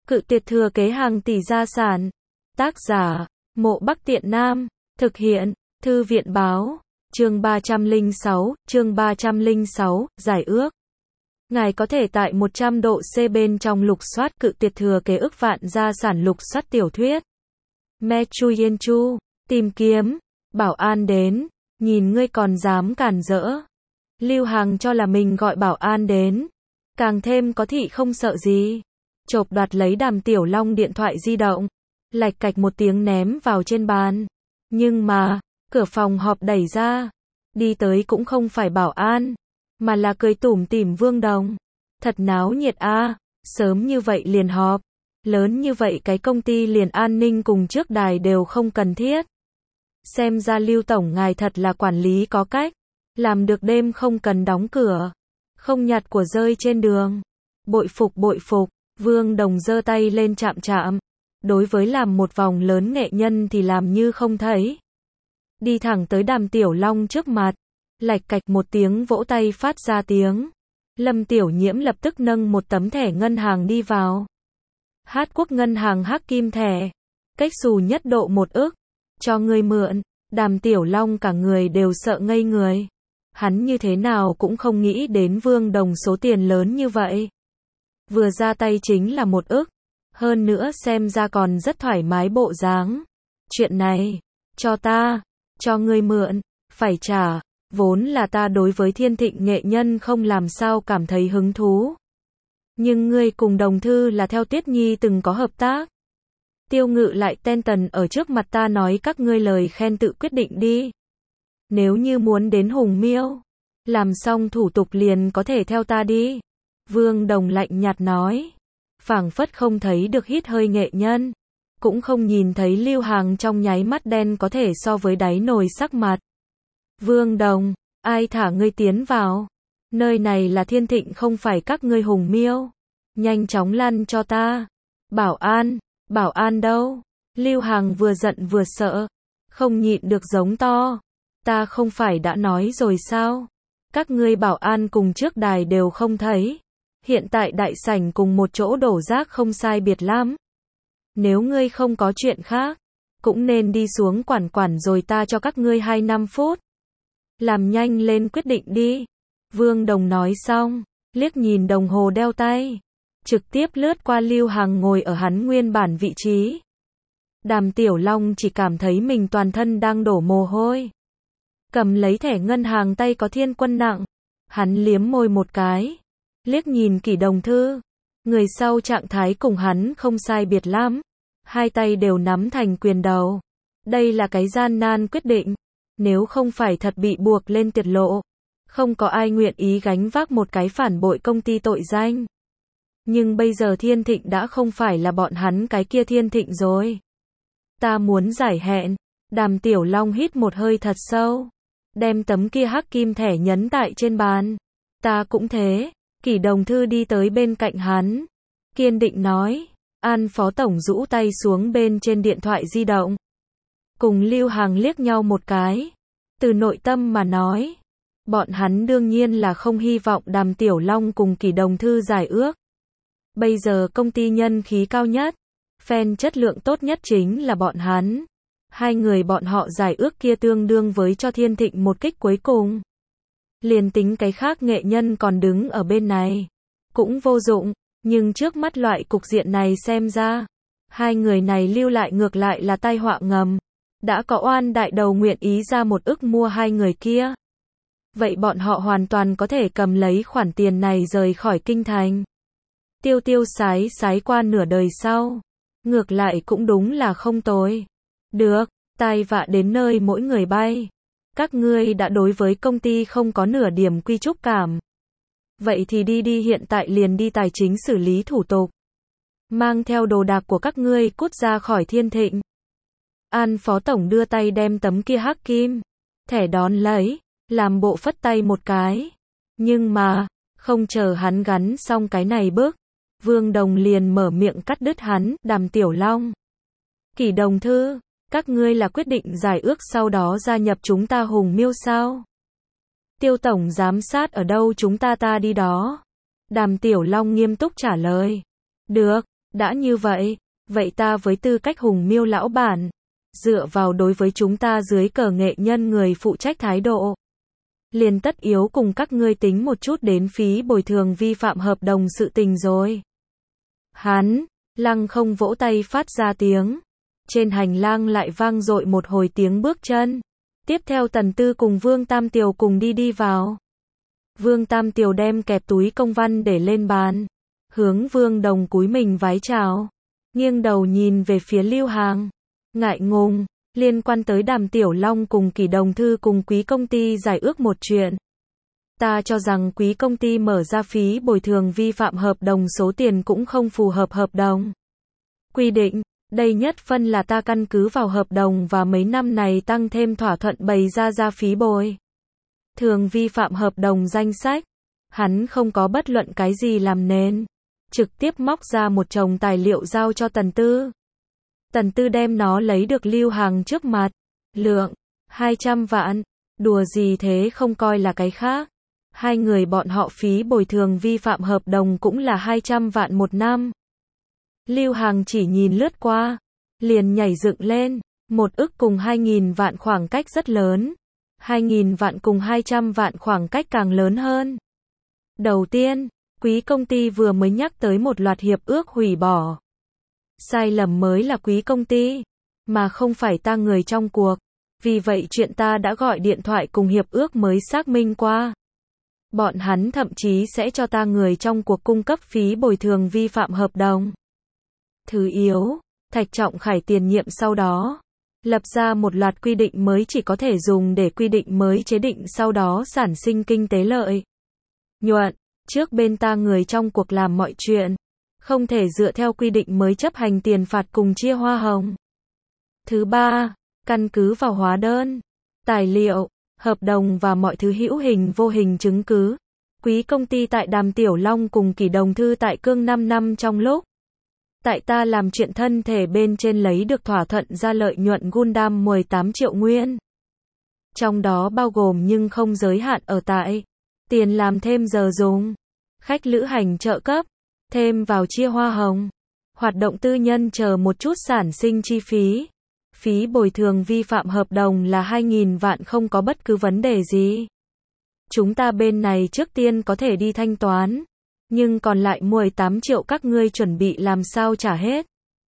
Cự tuyệt thừa kế hàng tỷ gia sản. Tác giả, Mộ Bắc Tiện Nam. Thực hiện, Thư viện báo. Chương 306, giải ước. Ngài có thể tại 100 độ C bên trong lục soát cự tuyệt thừa kế ức vạn gia sản lục soát tiểu thuyết. Me Chu Yen Chu, tìm kiếm, Bảo An đến, nhìn ngươi còn dám cản rỡ. Lưu Hằng cho là mình gọi Bảo An đến, càng thêm có thị không sợ gì. Chộp đoạt lấy Đàm Tiểu Long điện thoại di động, lạch cạch một tiếng ném vào trên bàn. Nhưng mà, cửa phòng họp đẩy ra, đi tới cũng không phải Bảo An, mà là cười tủm tỉm Vương Đồng. Thật náo nhiệt a, sớm như vậy liền họp, lớn như vậy cái công ty liền an ninh cùng trước đài đều không cần thiết. Xem ra Lưu tổng ngài thật là quản lý có cách, làm được đêm không cần đóng cửa, không nhặt của rơi trên đường. Bội phục, Vương Đồng giơ tay lên chạm chạm. Đối với làm một vòng lớn nghệ nhân thì làm như không thấy. Đi thẳng tới Đàm Tiểu Long trước mặt, lạch cạch một tiếng vỗ tay phát ra tiếng. Lâm Tiểu Nhiễm lập tức nâng một tấm thẻ ngân hàng đi vào. Hát Quốc ngân hàng Hắc Kim thẻ, cách xù nhất độ 1 ức, cho người mượn. Đàm Tiểu Long cả người đều sợ ngây người. Hắn như thế nào cũng không nghĩ đến Vương Đồng số tiền lớn như vậy. Vừa ra tay chính là 1 ức. Hơn nữa xem ra còn rất thoải mái bộ dáng. Chuyện này, cho ngươi mượn, phải trả. Vốn là ta đối với Thiên Thịnh nghệ nhân không làm sao cảm thấy hứng thú. Nhưng ngươi cùng Đồng Thư là theo Tuyết Nhi từng có hợp tác. Tiêu Ngự lại ten tần ở trước mặt ta nói các ngươi lời khen tự quyết định đi. Nếu như muốn đến Hùng Miêu, làm xong thủ tục liền có thể theo ta đi. Vương Đồng lạnh nhạt nói. Phảng phất không thấy được hít hơi nghệ nhân. Cũng không nhìn thấy Lưu Hằng trong nháy mắt đen có thể so với đáy nồi sắc mặt. Vương Đồng, ai thả ngươi tiến vào? Nơi này là Thiên Thịnh không phải các ngươi Hùng Miêu. Nhanh chóng lăn cho ta. Bảo An đâu? Lưu Hằng vừa giận vừa sợ, không nhịn được giống to. Ta không phải đã nói rồi sao? Các ngươi Bảo An cùng trước đài đều không thấy. Hiện tại đại sảnh cùng một chỗ đổ rác không sai biệt lắm. Nếu ngươi không có chuyện khác, cũng nên đi xuống quản rồi ta cho các ngươi 2-5 phút. Làm nhanh lên quyết định đi. Vương Đồng nói xong, liếc nhìn đồng hồ đeo tay, trực tiếp lướt qua Lưu Hằng ngồi ở hắn nguyên bản vị trí. Đàm Tiểu Long chỉ cảm thấy mình toàn thân đang đổ mồ hôi. Cầm lấy thẻ ngân hàng tay có thiên quân nặng, hắn liếm môi một cái, liếc nhìn Kỷ Đồng Thư, người sau trạng thái cùng hắn không sai biệt lắm, hai tay đều nắm thành quyền đầu. Đây là cái gian nan quyết định, nếu không phải thật bị buộc lên tiết lộ, không có ai nguyện ý gánh vác một cái phản bội công ty tội danh. Nhưng bây giờ Thiên Thịnh đã không phải là bọn hắn cái kia Thiên Thịnh rồi. Ta muốn giải hẹn. Đàm Tiểu Long hít một hơi thật sâu, đem tấm kia hắc kim thẻ nhấn tại trên bàn. Ta cũng thế. Kỷ Đồng Thư đi tới bên cạnh hắn, kiên định nói. An phó tổng rũ tay xuống bên trên điện thoại di động, cùng Lưu Hằng liếc nhau một cái. Từ nội tâm mà nói, bọn hắn đương nhiên là không hy vọng Đàm Tiểu Long cùng Kỷ Đồng Thư giải ước. Bây giờ công ty nhân khí cao nhất, fan chất lượng tốt nhất chính là bọn hắn. Hai người bọn họ giải ước kia tương đương với cho Thiên Thịnh một kích cuối cùng. Liền tính cái khác nghệ nhân còn đứng ở bên này, cũng vô dụng. Nhưng trước mắt loại cục diện này xem ra, hai người này lưu lại ngược lại là tai họa ngầm. Đã có oan đại đầu nguyện ý ra 1 ức mua hai người kia. Vậy bọn họ hoàn toàn có thể cầm lấy khoản tiền này rời khỏi kinh thành. Tiêu sái qua nửa đời sau. Ngược lại cũng đúng là không tồi. Được, tai vạ đến nơi mỗi người bay. Các ngươi đã đối với công ty không có nửa điểm quy trúc cảm. Vậy thì đi hiện tại liền đi tài chính xử lý thủ tục. Mang theo đồ đạc của các ngươi cút ra khỏi Thiên Thịnh. An phó tổng đưa tay đem tấm kia hắc kim thẻ đón lấy, làm bộ phất tay một cái. Nhưng mà, không chờ hắn gắn xong cái này bước, Vương Đồng liền mở miệng cắt đứt hắn. Đàm Tiểu Long, Kỷ Đồng Thư, các ngươi là quyết định giải ước sau đó gia nhập chúng ta Hùng Miêu sao? Tiêu tổng giám sát ở đâu chúng ta đi đó. Đàm Tiểu Long nghiêm túc trả lời. Được, Đã như vậy, vậy ta với tư cách Hùng Miêu lão bản, dựa vào đối với chúng ta dưới cờ nghệ nhân người phụ trách thái độ, liền tất yếu cùng các ngươi tính một chút đến phí bồi thường vi phạm hợp đồng sự tình rồi. Hắn, lăng không vỗ tay phát ra tiếng. Trên hành lang lại vang dội một hồi tiếng bước chân. Tiếp theo Tần Tư cùng Vương Tam Tiều cùng đi vào. Vương Tam Tiều đem kẹp túi công văn để lên bàn. Hướng Vương Đồng cúi mình vái chào. Nghiêng đầu nhìn về phía Lưu Hàng. Ngại ngùng, liên quan tới Đàm Tiểu Long cùng Kỷ Đồng Thư cùng quý công ty giải ước một chuyện. Ta cho rằng quý công ty mở ra phí bồi thường vi phạm hợp đồng số tiền cũng không phù hợp hợp đồng quy định. Đây nhất phân là ta căn cứ vào hợp đồng và mấy năm này tăng thêm thỏa thuận bày ra phí bồi thường vi phạm hợp đồng danh sách. Hắn không có bất luận cái gì làm nền, trực tiếp móc ra một chồng tài liệu giao cho Tần Tư. Tần Tư đem nó lấy được Lưu Hàng trước mặt. Lượng 200 vạn, đùa gì thế, không coi là cái khác. Hai người bọn họ phí bồi thường vi phạm hợp đồng cũng là 200 vạn một năm. Lưu Hàng chỉ nhìn lướt qua, liền nhảy dựng lên. 1 ức cùng 2.000 vạn khoảng cách rất lớn. 2.000 vạn cùng 200 vạn khoảng cách càng lớn hơn. Đầu tiên, quý công ty vừa mới nhắc tới một loạt hiệp ước hủy bỏ. Sai lầm mới là quý công ty, mà không phải ta người trong cuộc. Vì vậy chuyện ta đã gọi điện thoại cùng hiệp ước mới xác minh qua. Bọn hắn thậm chí sẽ cho ta người trong cuộc cung cấp phí bồi thường vi phạm hợp đồng. Thứ yếu, Thạch Trọng Khải tiền nhiệm sau đó lập ra một loạt quy định mới chỉ có thể dùng để quy định mới chế định sau đó sản sinh kinh tế lợi nhuận. Trước bên ta người trong cuộc làm mọi chuyện, không thể dựa theo quy định mới chấp hành tiền phạt cùng chia hoa hồng. Thứ ba, căn cứ vào hóa đơn, tài liệu, hợp đồng và mọi thứ hữu hình vô hình chứng cứ. Quý công ty tại Đàm Tiểu Long cùng Kỷ Đồng Thư tại cương 5 năm trong lúc tại ta làm chuyện thân thể bên trên lấy được thỏa thuận ra lợi nhuận Gundam 18 triệu nguyên. Trong đó bao gồm nhưng không giới hạn ở tại tiền làm thêm giờ dùng, khách lữ hành trợ cấp, thêm vào chia hoa hồng, hoạt động tư nhân chờ một chút sản sinh chi phí. Phí bồi thường vi phạm hợp đồng là 2.000 vạn không có bất cứ vấn đề gì. Chúng ta bên này trước tiên có thể đi thanh toán, nhưng còn lại 18 triệu các ngươi chuẩn bị làm sao trả hết.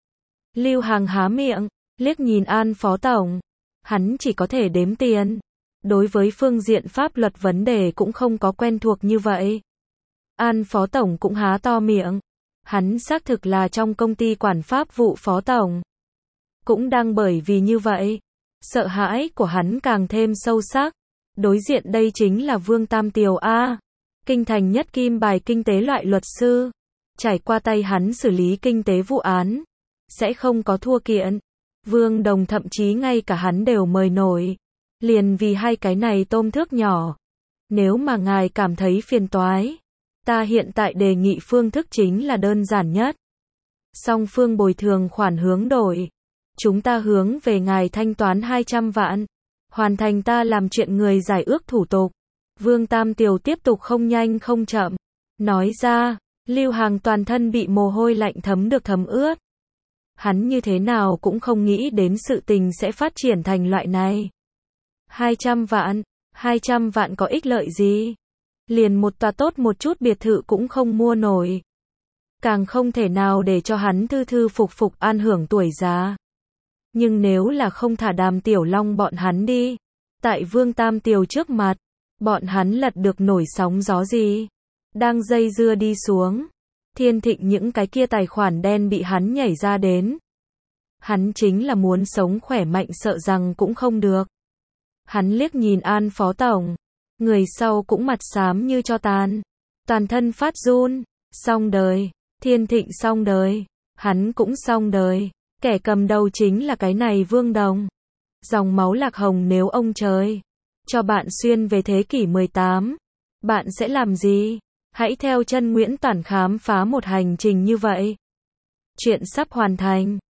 Lưu Hàng há miệng, liếc nhìn An Phó Tổng. Hắn chỉ có thể đếm tiền. Đối với phương diện pháp luật vấn đề cũng không có quen thuộc như vậy. An Phó Tổng cũng há to miệng. Hắn xác thực là trong công ty quản pháp vụ Phó Tổng. Cũng đang bởi vì như vậy, sợ hãi của hắn càng thêm sâu sắc. Đối diện đây chính là Vương Tam Tiều A. Kinh thành nhất kim bài kinh tế loại luật sư. Trải qua tay hắn xử lý kinh tế vụ án, sẽ không có thua kiện. Vương Đồng thậm chí ngay cả hắn đều mời nổi. Liền vì hai cái này tôm thước nhỏ. Nếu mà ngài cảm thấy phiền toái, ta hiện tại đề nghị phương thức chính là đơn giản nhất. Song phương bồi thường khoản hướng đổi. Chúng ta hướng về ngài thanh toán 200 vạn. Hoàn thành ta làm chuyện người giải ước thủ tục. Vương Tam Tiều tiếp tục không nhanh không chậm. Nói ra, Lưu Hàng toàn thân bị mồ hôi lạnh thấm được thấm ướt. Hắn như thế nào cũng không nghĩ đến sự tình sẽ phát triển thành loại này. 200 vạn có ích lợi gì? Liền một tòa tốt một chút biệt thự cũng không mua nổi. Càng không thể nào để cho hắn thư thư phục phục an hưởng tuổi già. Nhưng nếu là không thả Đàm Tiểu Long bọn hắn đi, tại Vương Tam Tiều trước mặt, bọn hắn lật được nổi sóng gió gì? Đang dây dưa đi xuống, Thiên Thịnh những cái kia tài khoản đen bị hắn nhảy ra đến. Hắn chính là muốn sống khỏe mạnh sợ rằng cũng không được. Hắn liếc nhìn An Phó Tổng, người sau cũng mặt xám như tro tàn, toàn thân phát run. Xong đời, Thiên Thịnh xong đời, hắn cũng xong đời. Kẻ cầm đầu chính là cái này Vương Đồng. Dòng máu lạc hồng, nếu ông trời cho bạn xuyên về thế kỷ 18, bạn sẽ làm gì? Hãy theo chân Nguyễn Toản khám phá một hành trình như vậy. Chuyện sắp hoàn thành.